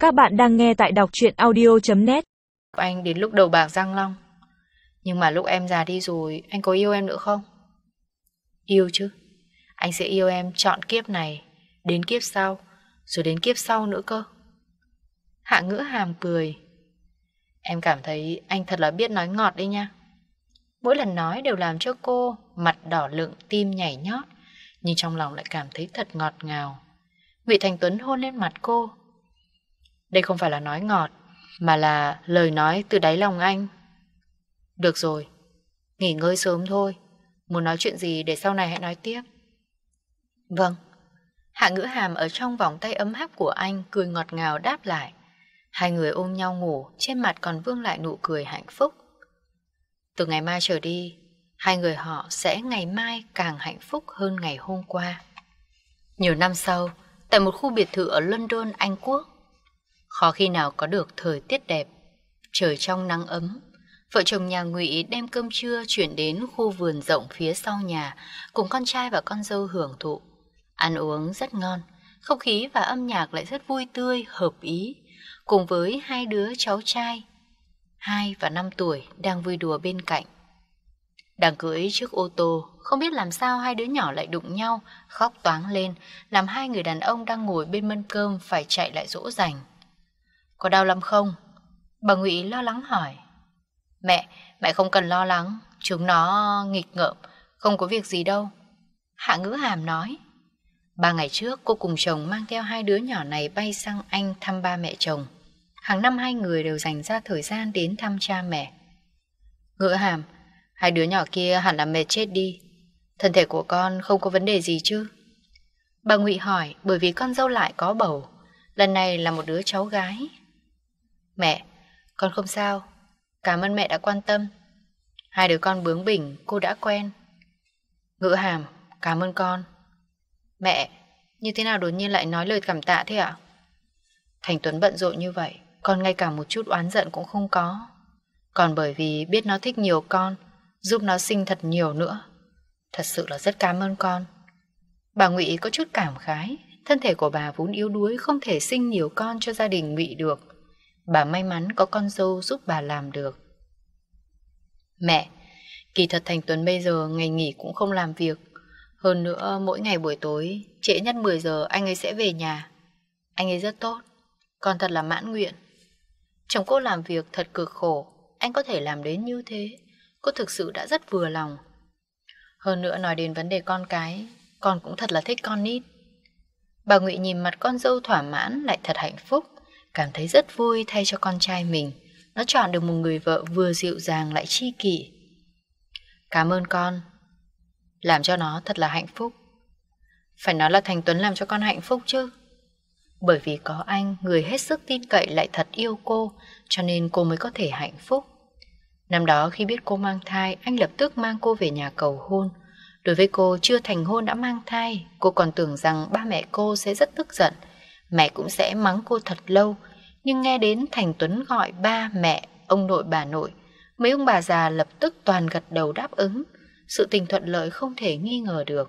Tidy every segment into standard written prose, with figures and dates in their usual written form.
Các bạn đang nghe tại đọc truyện audio.net. Anh đến lúc đầu bạc răng long. Nhưng mà lúc em già đi rồi, anh có yêu em nữa không? Yêu chứ. Anh sẽ yêu em trọn kiếp này, đến kiếp sau, rồi đến kiếp sau nữa cơ. Hạ Ngữ Hàm cười. Em cảm thấy anh thật là biết nói ngọt đấy nha. Mỗi lần nói đều làm cho cô mặt đỏ lựng, tim nhảy nhót, nhưng trong lòng lại cảm thấy thật ngọt ngào. Ngụy Thành Tuấn hôn lên mặt cô. Đây không phải là nói ngọt, mà là lời nói từ đáy lòng anh. Được rồi, nghỉ ngơi sớm thôi. Muốn nói chuyện gì để sau này hãy nói tiếp. Vâng. Hạ Ngữ Hàm ở trong vòng tay ấm áp của anh cười ngọt ngào đáp lại. Hai người ôm nhau ngủ, trên mặt còn vương lại nụ cười hạnh phúc. Từ ngày mai trở đi, hai người họ sẽ ngày mai càng hạnh phúc hơn ngày hôm qua. Nhiều năm sau, tại một khu biệt thự ở London, Anh Quốc, khó khi nào có được thời tiết đẹp, trời trong nắng ấm. Vợ chồng nhà Ngụy đem cơm trưa chuyển đến khu vườn rộng phía sau nhà, cùng con trai và con dâu hưởng thụ. Ăn uống rất ngon, không khí và âm nhạc lại rất vui tươi, hợp ý, cùng với hai đứa cháu trai 2 và 5 tuổi đang vui đùa bên cạnh. Đang cưỡi chiếc ô tô, không biết làm sao hai đứa nhỏ lại đụng nhau, khóc toáng lên, làm hai người đàn ông đang ngồi bên mâm cơm phải chạy lại dỗ dành. Có đau lắm không? Bà Ngụy lo lắng hỏi. Mẹ không cần lo lắng, chúng nó nghịch ngợm, không có việc gì đâu. Hạ Ngữ Hàm nói. 3 ngày trước cô cùng chồng mang theo hai đứa nhỏ này bay sang Anh thăm ba mẹ chồng. Hàng năm hai người đều dành ra thời gian đến thăm cha mẹ. Ngữ Hàm, hai đứa nhỏ kia hẳn là mệt chết đi. Thân thể của con không có vấn đề gì chứ? Bà Ngụy hỏi, bởi vì con dâu lại có bầu. Lần này là một đứa cháu gái. Mẹ, con không sao. Cảm ơn mẹ đã quan tâm. Hai đứa con bướng bỉnh, cô đã quen. Ngữ Hàm, cảm ơn con. Mẹ, như thế nào đột nhiên lại nói lời cảm tạ thế ạ? Thành Tuấn bận rộn như vậy, con ngay cả một chút oán giận cũng không có. Còn bởi vì biết nó thích nhiều con, giúp nó sinh thật nhiều nữa. Thật sự là rất cảm ơn con. Bà Ngụy có chút cảm khái. Thân thể của bà vốn yếu đuối, không thể sinh nhiều con cho gia đình Ngụy được. Bà may mắn có con dâu giúp bà làm được. Mẹ, kỳ thật Thành Tuấn bây giờ ngày nghỉ cũng không làm việc. Hơn nữa mỗi ngày buổi tối, trễ nhất 10 giờ anh ấy sẽ về nhà. Anh ấy rất tốt, con thật là mãn nguyện. Chồng cô làm việc thật cực khổ, anh có thể làm đến như thế, cô thực sự đã rất vừa lòng. Hơn nữa nói đến vấn đề con cái, con cũng thật là thích con nít. Bà Ngụy nhìn mặt con dâu thỏa mãn lại thật hạnh phúc, cảm thấy rất vui thay cho con trai mình. Nó chọn được một người vợ vừa dịu dàng lại tri kỷ. Cảm ơn con, làm cho nó thật là hạnh phúc. Phải nói là Thành Tuấn làm cho con hạnh phúc chứ. Bởi vì có anh, người hết sức tin cậy lại thật yêu cô, cho nên cô mới có thể hạnh phúc. Năm đó khi biết cô mang thai, anh lập tức mang cô về nhà cầu hôn. Đối với cô chưa thành hôn đã mang thai, cô còn tưởng rằng ba mẹ cô sẽ rất tức giận, mẹ cũng sẽ mắng cô thật lâu. Nhưng nghe đến Thành Tuấn gọi ba mẹ, ông nội bà nội, mấy ông bà già lập tức toàn gật đầu đáp ứng. Sự tình thuận lợi không thể nghi ngờ được.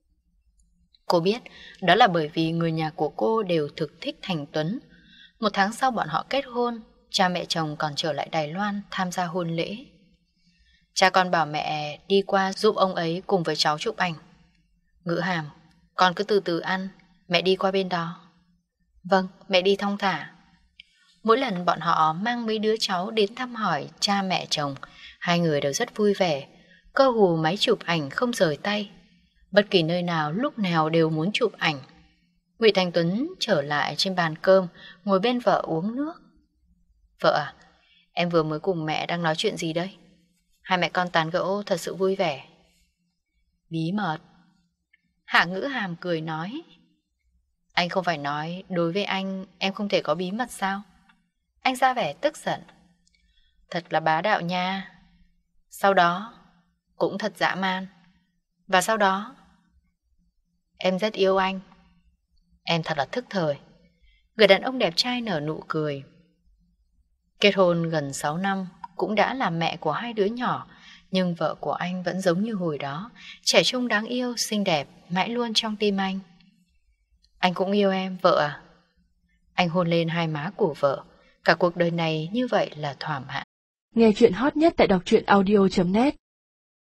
Cô biết đó là bởi vì người nhà của cô đều thực thích Thành Tuấn. 1 tháng sau bọn họ kết hôn, cha mẹ chồng còn trở lại Đài Loan tham gia hôn lễ. Cha con bảo mẹ đi qua giúp ông ấy cùng với cháu chụp ảnh. Ngữ Hàm, con cứ từ từ ăn, mẹ đi qua bên đó. Vâng, mẹ đi thong thả. Mỗi lần bọn họ mang mấy đứa cháu đến thăm hỏi cha mẹ chồng, hai người đều rất vui vẻ, cơ hồ máy chụp ảnh không rời tay. Bất kỳ nơi nào lúc nào đều muốn chụp ảnh. Ngụy Thành Tuấn trở lại trên bàn cơm, ngồi bên vợ uống nước. Vợ à, em vừa mới cùng mẹ đang nói chuyện gì đây? Hai mẹ con tán gẫu thật sự vui vẻ. Bí mật. Hạ Ngữ Hàm cười nói. Anh không phải nói đối với anh em không thể có bí mật sao? Anh ra vẻ tức giận. Thật là bá đạo nha. Sau đó cũng thật dã man. Và sau đó em rất yêu anh. Em thật là thức thời. Người đàn ông đẹp trai nở nụ cười. Kết hôn gần 6 năm, cũng đã là mẹ của hai đứa nhỏ, nhưng vợ của anh vẫn giống như hồi đó, trẻ trung đáng yêu, xinh đẹp, mãi luôn trong tim anh. Anh cũng yêu em, vợ à? Anh hôn lên hai má của vợ. Cả cuộc đời này như vậy là thỏa mãn. Nghe chuyện hot nhất tại đọc truyện audio.net